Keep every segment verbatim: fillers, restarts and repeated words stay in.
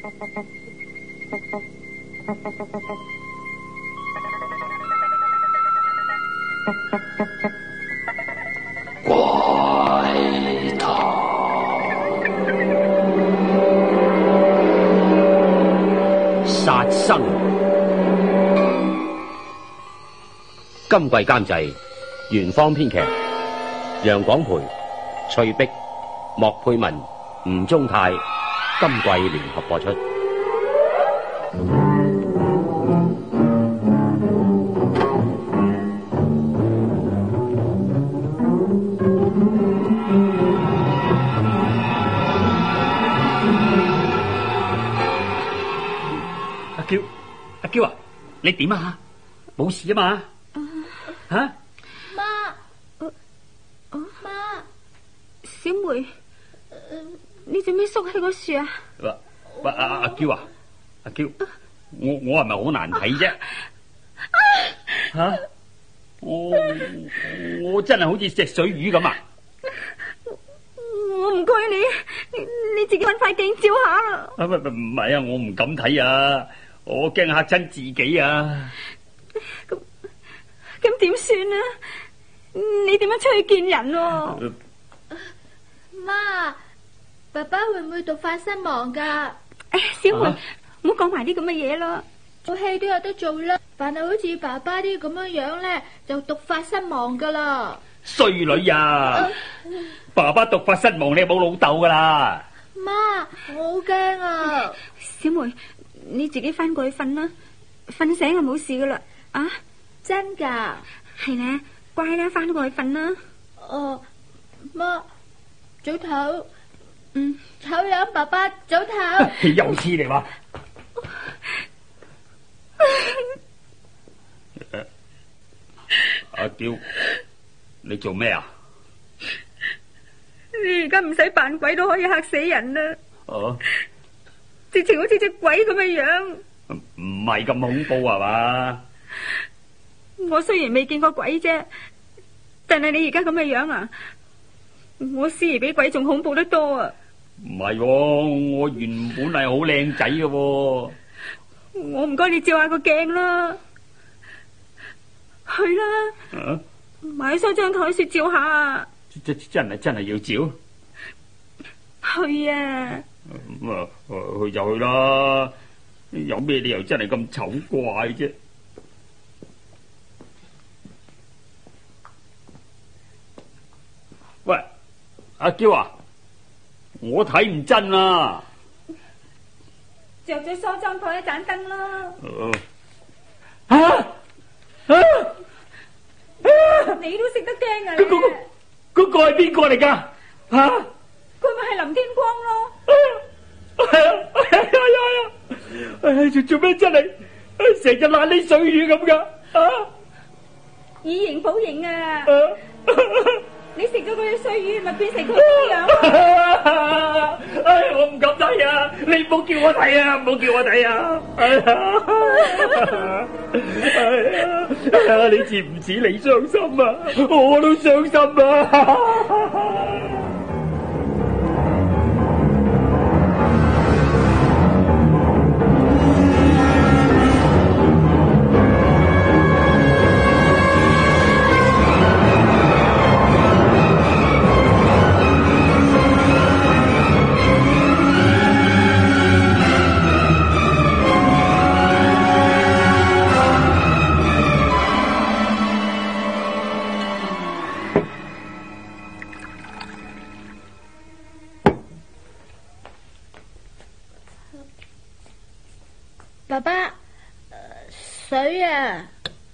怪談殺生。今季監製原方編劇楊廣培、翠碧、莫佩文、吳宗泰，今季聯合播出。 阿嬌，阿嬌啊，你點啊？冇事啊嘛？吓？ 媽，媽，小梅，你做咩縮喺個樹啊？ 喂喂，阿阿嬌啊，阿嬌，我我係咪好難睇啫？吓？我我真係好似隻水魚咁啊！ 我唔該你，你你自己搵塊鏡照下啦。 唔唔唔係啊，我唔敢睇啊，我驚嚇親自己啊！ 咁咁點算啊？你點樣出去見人啊？ 媽，爸爸會唔會毒發身亡噶？ 哎呀，小梅，唔好講埋啲咁嘅嘢咯。 做戲都有得做啦，凡係好似爸爸啲咁樣樣咧，就毒發身亡噶啦。 衰女啊！爸爸毒發身亡，你冇老豆噶啦。 媽，我好驚啊！ 小梅，你自己翻過去瞓啦，瞓醒就冇事噶啦。啊， 真噶？ 係咧，乖啦，翻過去瞓啦。 哦，媽，早唞。 嗯， 醜樣爸爸早唞。 又似嚟話。阿嬌，你做咩啊？ 你而家唔使扮鬼都可以嚇死人啦！ 哦， 直情好似隻鬼咁嘅樣， 唔係咁恐怖係嘛？ 我雖然未見過鬼啫，但係你而家咁嘅樣啊，我思疑比鬼仲恐怖得多啊！ 唔係，我原本係好靚仔嘅。 我唔該你照下個鏡啦，去啦， 啊， 買梳張台雪照下啊！ 真真係真係要照？ 去啊！ 咁啊，去就去啦，有咩理由真係咁醜怪啫？喂，阿嬌啊，我睇唔真啊！ 着咗梳妝台一盞燈啦！ 啊啊啊！ 你都識得驚啊！ 嗰嗰個嗰個係邊個嚟噶？吓？ 佢咪係林天光咯？ 係啊係啊係啊！唉，做做咩真係成日爛呢水魚咁噶？啊！ 以形補形啊！ 啊你食咗嗰隻水魚，咪變成佢咁樣？ 唉，我唔敢睇啊！你唔好叫我睇啊！唔好叫我睇啊！哎呀，你似唔似你傷心啊？我都傷心啊！ 爸爸，水啊！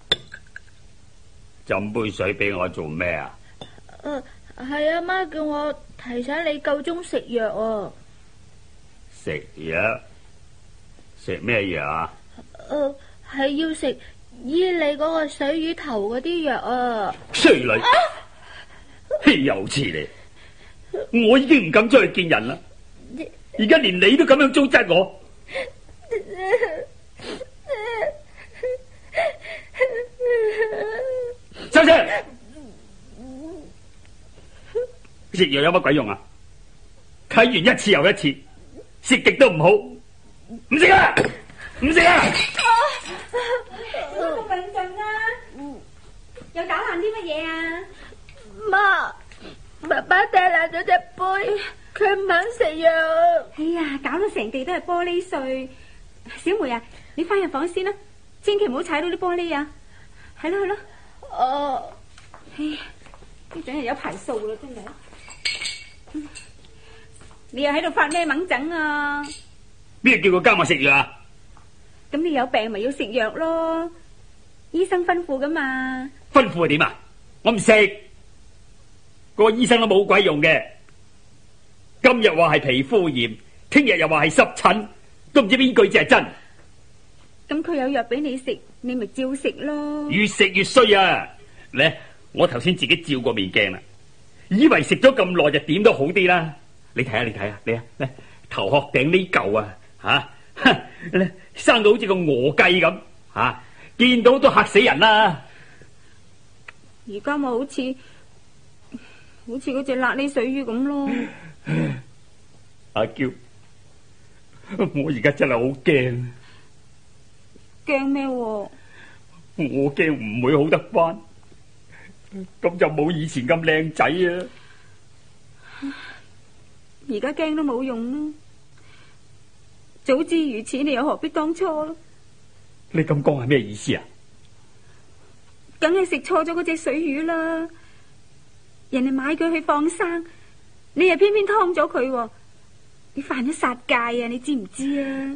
斟杯水俾我做咩啊？ 誒，係阿媽叫我提醒你夠鐘食藥啊！ 食藥？食咩藥啊？ 誒，係要食醫你嗰個水魚頭嗰啲藥啊！ 衰女，又似你！我已經唔敢出去見人啦，而家連你都咁樣糟質我。收聲！食藥有乜鬼用啊？睇完一次又一次，食極都唔好， 唔食啊！唔食啊！ 咁穩陣啊！又搞爛啲乜嘢啊？ 媽，爸爸掟爛咗隻杯，佢唔肯食藥。 哎呀，搞到成地都係玻璃碎。小梅啊，你翻入房先啦，千祈唔好踩到啲玻璃啊！係咯係咯。 哦。 哎呀，呢種係有排數啦，真係。你又喺度發咩猛整啊？ 邊個叫佢加我食藥啊？ 咁你有病咪要食藥咯，醫生吩咐噶嘛。 吩咐係點啊？我唔食，個醫生都冇鬼用嘅。今日話係皮膚炎，聽日又話係濕疹，都唔知邊句至係真。 咁佢有藥俾你食，你咪照食咯。 越食越衰啊！咧，我頭先自己照過面鏡啦，以為食咗咁耐就點都好啲啦。你睇下，你睇下，你啊，咧頭殼頂呢嚿啊，吓，咧生到好似個鵝雞咁，吓，見到都嚇死人啦。 而家咪好似好似嗰隻瘌痢水魚咁咯。 阿嬌，我而家真係好驚。 驚咩？ 我驚唔會好得翻，咁就冇以前咁靚仔啊！ 而家驚都冇用啦，早知如此，你又何必當初咯？ 你咁講係咩意思啊？ 梗係食錯咗嗰隻水魚啦！人哋買佢去放生，你又偏偏劏咗佢，你犯咗殺戒啊！你知唔知啊？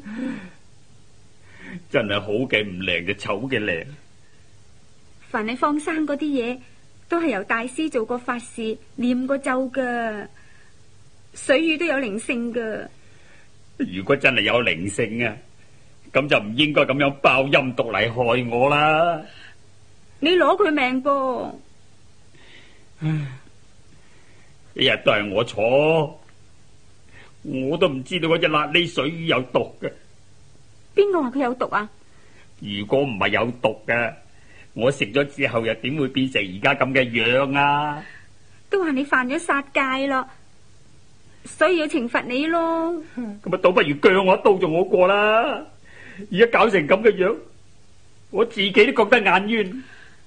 真係好嘅唔靚就醜嘅靚。 凡你放生嗰啲嘢，都係由大師做過法事、念過咒噶。水魚都有靈性噶。 如果真係有靈性啊，咁就唔應該咁樣爆陰毒嚟害我啦。 你攞佢命噃。 呢日都係我錯，我都唔知道嗰隻瘌痢水魚有毒嘅。 邊個話佢有毒啊？ 如果唔係有毒嘅，我食咗之後又點會變成而家咁嘅樣啊？ 都話你犯咗殺戒咯，所以要懲罰你咯。 咁啊，倒不如鋸我一刀就好過啦。而家搞成咁嘅樣，我自己都覺得眼冤。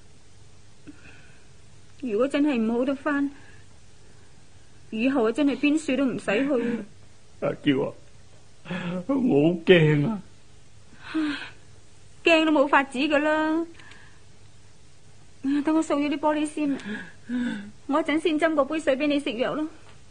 如果真係唔好得翻，以後啊真係邊處都唔使去。 阿嬌啊，我好驚啊！ 驚都冇法子噶啦。等我掃咗啲玻璃先，我一陣先斟個杯水俾你食藥咯。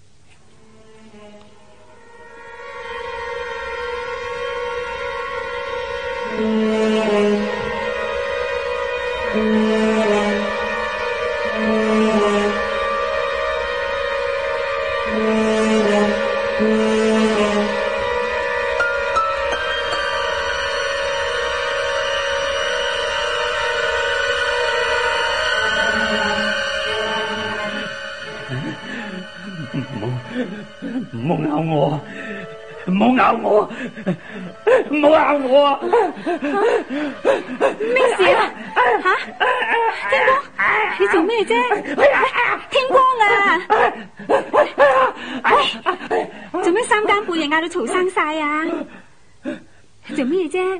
唔好咬我，唔好咬我，唔好咬我！ 咩事啊？吓，天光，你做咩啫？天光啊！做咩三更半夜嗌到嘈生晒啊？做咩啫？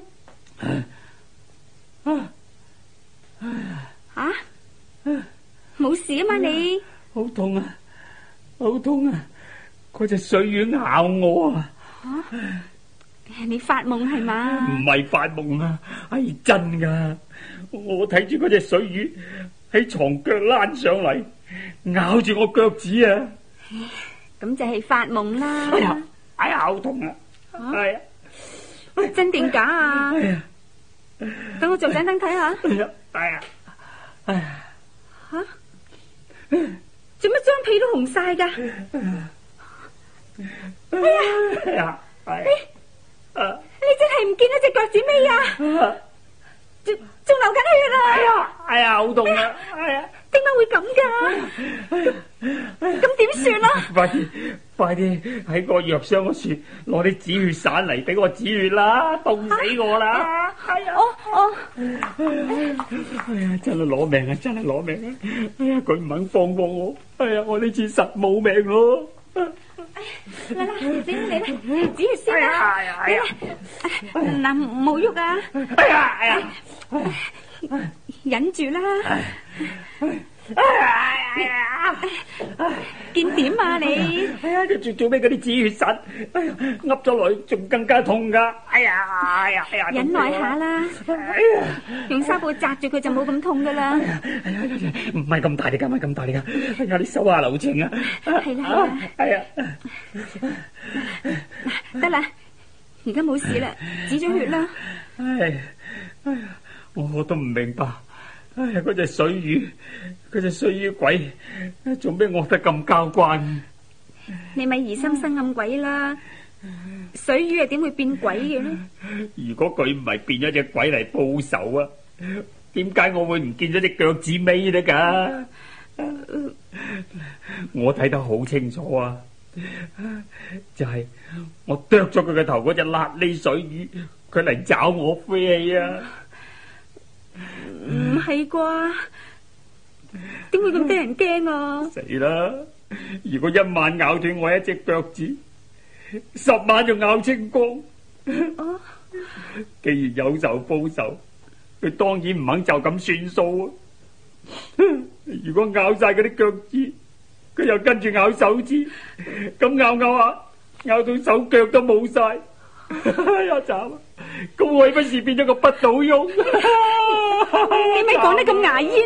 吓，冇事啊嘛你？ 好痛啊！好痛啊！嗰隻水魚咬我啊！ 吓，你發夢係嘛？ 唔係發夢啊，係真噶！我睇住嗰隻水魚喺床腳躝上嚟，咬住我腳趾啊！ 咁就係發夢啦！ 哎呀，哎呀，好痛啊！係啊， 真定假啊？等我着盞燈睇下。 哎呀，哎呀，哎呀， 吓，做乜張被都紅晒噶？ 哎呀，哎呀，啊！ 你真係唔見咗隻腳趾尾啊？仲仲流緊血啊！ 哎呀，哎呀，好痛啊！哎呀， 點解會咁噶？咁點算啊？ 快啲，快啲喺個藥箱嗰處攞啲止血散嚟俾我止血啦！凍死我啦！哎呀， 哦哦， 哎呀，真係攞命啊！真係攞命啊！哎呀，佢唔肯放過我，哎呀，我呢次實冇命咯！ 哎呀！ 嚟啦，死嚟啦，止血先啦， 哎呀哎呀嗱，唔好喐啊， 哎呀哎呀， 忍住啦， 哎呀哎呀， 見點啊你？ 哎呀，做做咩嗰啲止血散？哎呀，噏咗落去仲更加痛噶！哎呀哎呀哎呀， 忍耐下啦， 哎呀， 用紗布紮住佢就冇咁痛噶啦。 哎呀，唔係咁大力噶，唔係咁大力噶。哎呀，你手下留情啊！ 係啦係啦， 哎呀， 得啦，而家冇事啦，止咗血啦。 唉，哎呀，我我都唔明白。哎呀，嗰隻水魚，嗰隻水魚鬼，做咩惡得咁交關？ 你咪疑心生暗鬼啦，水魚係點會變鬼嘅呢？ 如果佢唔係變咗隻鬼嚟報仇啊，點解我會唔見咗隻腳趾尾呢？噶，我睇得好清楚啊，就係我剁咗佢個頭嗰隻辣痢水魚，佢嚟找我飛起啊！ 唔係啩？點會咁得人驚啊？ 死啦！如果一晚咬斷我一隻腳趾，十晚就咬清光。 哦， 既然有仇報仇，佢當然唔肯就咁算數啊！如果咬晒嗰啲腳趾，佢又跟住咬手指，咁咬咬下，咬到手腳都冇晒，一斬，咁我豈不是變咗個不倒翁？ 你咪講得咁牙煙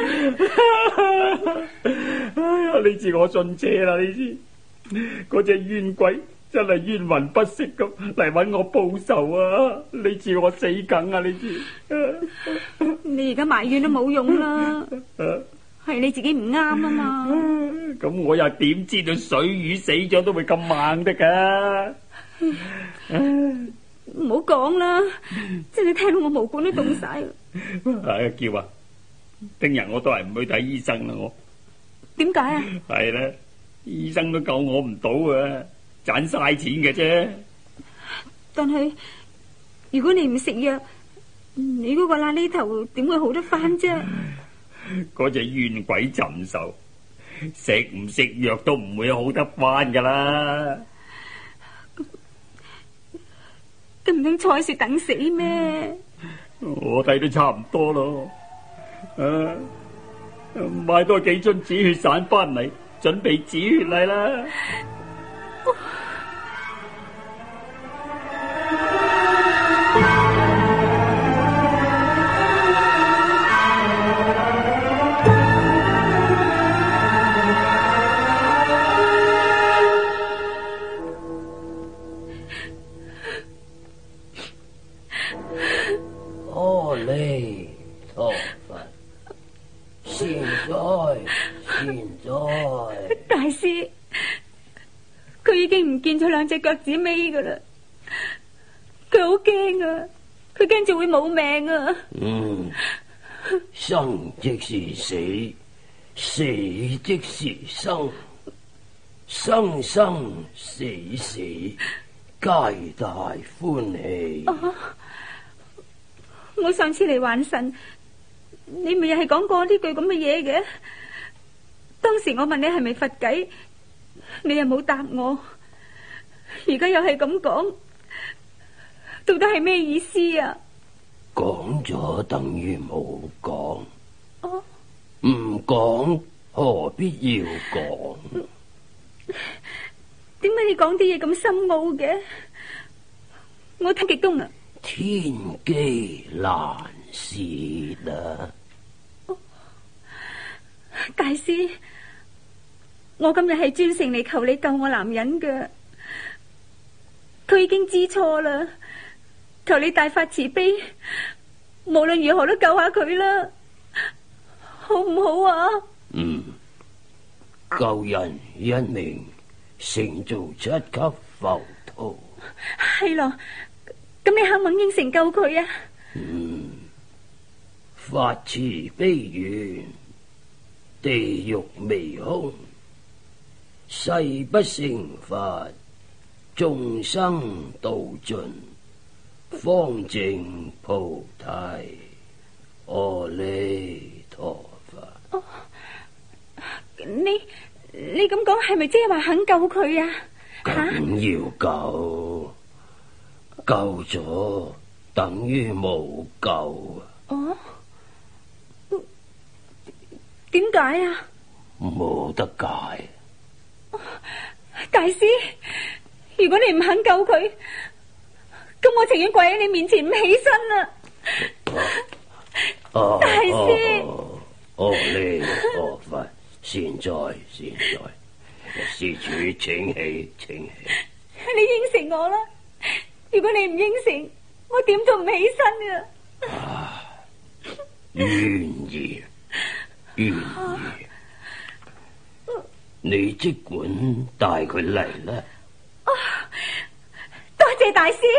啦！ 哎呀，你知我信邪啦，你知嗰隻冤鬼真係冤魂不息咁嚟搵我報仇啊！你知我死梗啊！你知， 你而家埋怨都冇用啦，係你自己唔啱啊嘛！ 咁我又點知道水魚死咗都會咁猛得噶？ 唔好講啦，真係聽到我毛管都凍晒。 係叫啊！聽日我都係唔去睇醫生啦，我點解啊？ 係啦，醫生都救我唔到啊，賺晒錢嘅啫。 但係如果你唔食藥，你嗰個瘌痢頭點會好得翻啫？ 嗰隻冤鬼尋仇，食唔食藥都唔會好得翻噶啦。咁唔通蔡雪等死咩？我睇都差唔多咯。啊，買多幾樽止血散翻嚟，準備止血嚟啦。 阿彌陀佛，善哉善哉。 大師，佢已經唔見咗兩隻腳趾尾噶啦，佢好驚啊！佢驚住會冇命啊！ 嗯，生即是死，死即是生，生生死死，皆大歡喜。 哦，我上次嚟還神，你咪又係講過呢句咁嘅嘢嘅。當時我問你係咪佛偈，你又冇答我。而家又係咁講，到底係咩意思啊？ 講咗等於冇講， 哦， 唔講何必要講？ 點解你講啲嘢咁深奧嘅？我聽極都唔。 天機難泄啊！ 大師，我今日係專程嚟求你救我男人嘅，佢已經知錯啦，求你大發慈悲，無論如何都救下佢啦，好唔好啊？ 嗯，救人一命，勝造七級浮屠。 係咯。咁你肯唔肯應承救佢啊？ 嗯，法慈悲願，地獄未空，誓不成佛，眾生度盡，方證菩提。阿彌陀佛。 哦，你你咁講係咪即係話肯救佢啊？ 咁要救，救咗等於冇救。 哦，點解啊？ 冇得解。 大師，如果你唔肯救佢，咁我情願跪喺你面前唔起身啦。 哦， 大師， 哦呢哦佛，善哉善哉，施主請起請起。 你應承我啦，如果你唔應承，我點都唔起身啊！ 啊，願意願意，你即管帶佢嚟啦。 哦，多謝大師。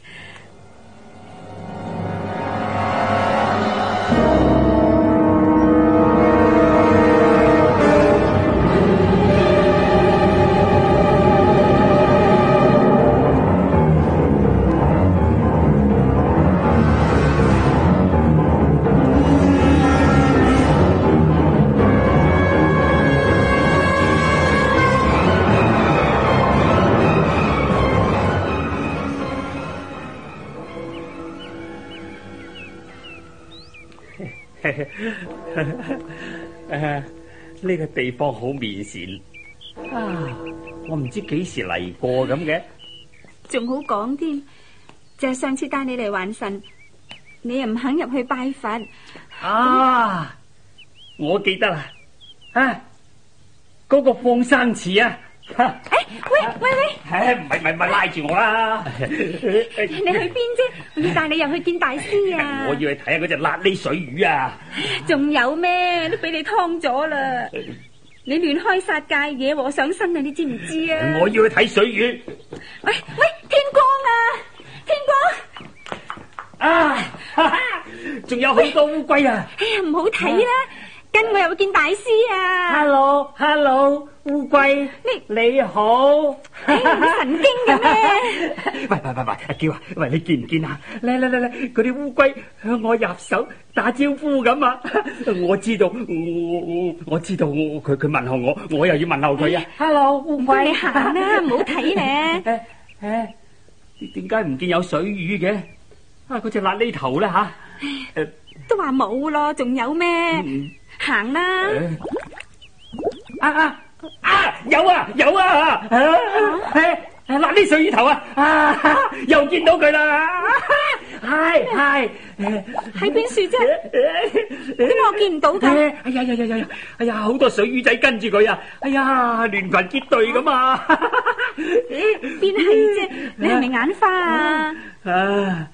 誒，呢個地方好面善啊！我唔知幾時嚟過咁嘅， 仲好講添，就係上次帶你嚟還神，你又唔肯入去拜佛啊！我記得啦，啊，嗰個放生池啊！ 誒，喂喂喂， 誒，唔係唔係唔係拉住我啦！ 你去邊啫？我要帶你入去見大師啊！ 我要去睇下嗰隻辣痢水魚啊！ 仲有咩？都俾你劏咗啦！你亂開殺戒，惹禍上身啊！你知唔知啊？ 我要去睇水魚。 喂喂，天光啊！天光啊！仲有好多烏龜啊！ 哎呀，唔好睇啦！跟我入去見大師啊 ！Hello，Hello， 烏龜，你你好。 哎，你神經嘅咩？ 喂喂喂喂，叫啊！喂，你見唔見啊？嚟嚟嚟嚟，嗰啲烏龜向我入手打招呼咁啊！我知道，我我我知道，佢佢問候我，我又要問候佢啊！Hello， 烏龜， 你行啦，唔好睇咧。 誒誒，點解唔見有水魚嘅？啊，嗰隻辣痢頭咧吓？誒， 都話冇咯，仲有咩？行啦！ 啊啊啊！有啊有啊！誒誒，辣痢水魚頭啊！啊，又見到佢啦！係係， 喺邊處啫？點解我見唔到㗎？ 哎呀呀呀呀！哎呀，好多水魚仔跟住佢啊！哎呀，聯群結隊咁啊！ 邊係啫？你係咪眼花啊？ 啊！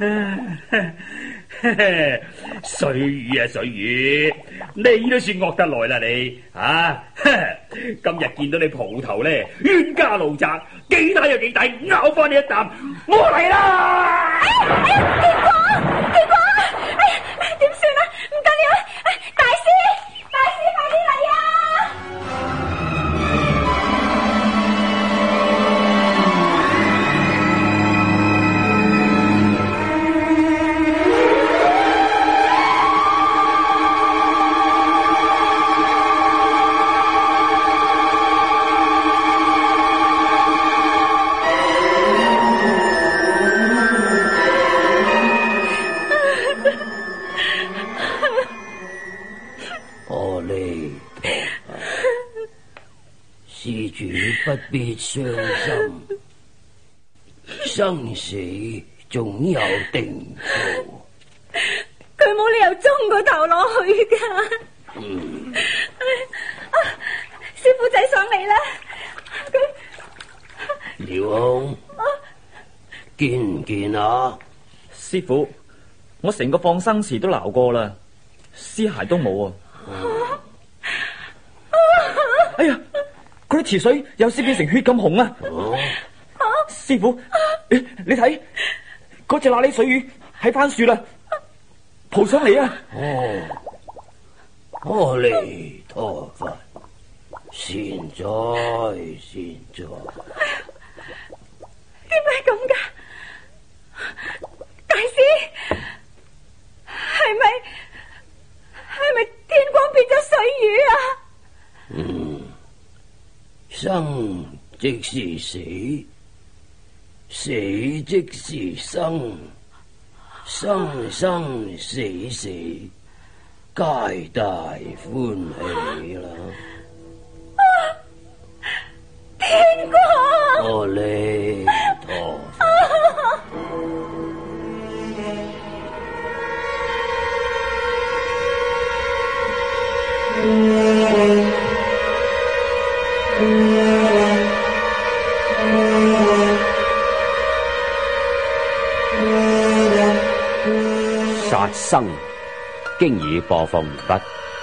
水魚啊水魚，你都算惡得來啦你啊！今日見到你蒲頭咧，冤家路窄，幾大又幾大，咬翻你一啖，我嚟啦！ 哎呀哎呀，天光天光，哎呀點算啊？唔得了，大師大師快啲嚟啊！ 施主不必傷心，生死總有定數。 佢冇理由中個頭落去噶。 嗯， 啊，師傅仔上嚟啦！佢廖空，見唔見啊？ 師傅，我成個放生池都撈過啦，屍骸都冇啊！哎呀，嗰啲池水有時變成血咁紅啊！師傅，你你睇嗰隻辣痢水魚喺番樹啦，蒲上嚟啊！ 哦，阿彌陀佛，善哉善哉。 點解咁噶？大師，係咪係咪天光變咗水魚啊？ 嗯，生即是死，死即是生，生生死死，皆大歡喜啦！ 天公， 阿彌陀佛。 殺生經已播放完畢。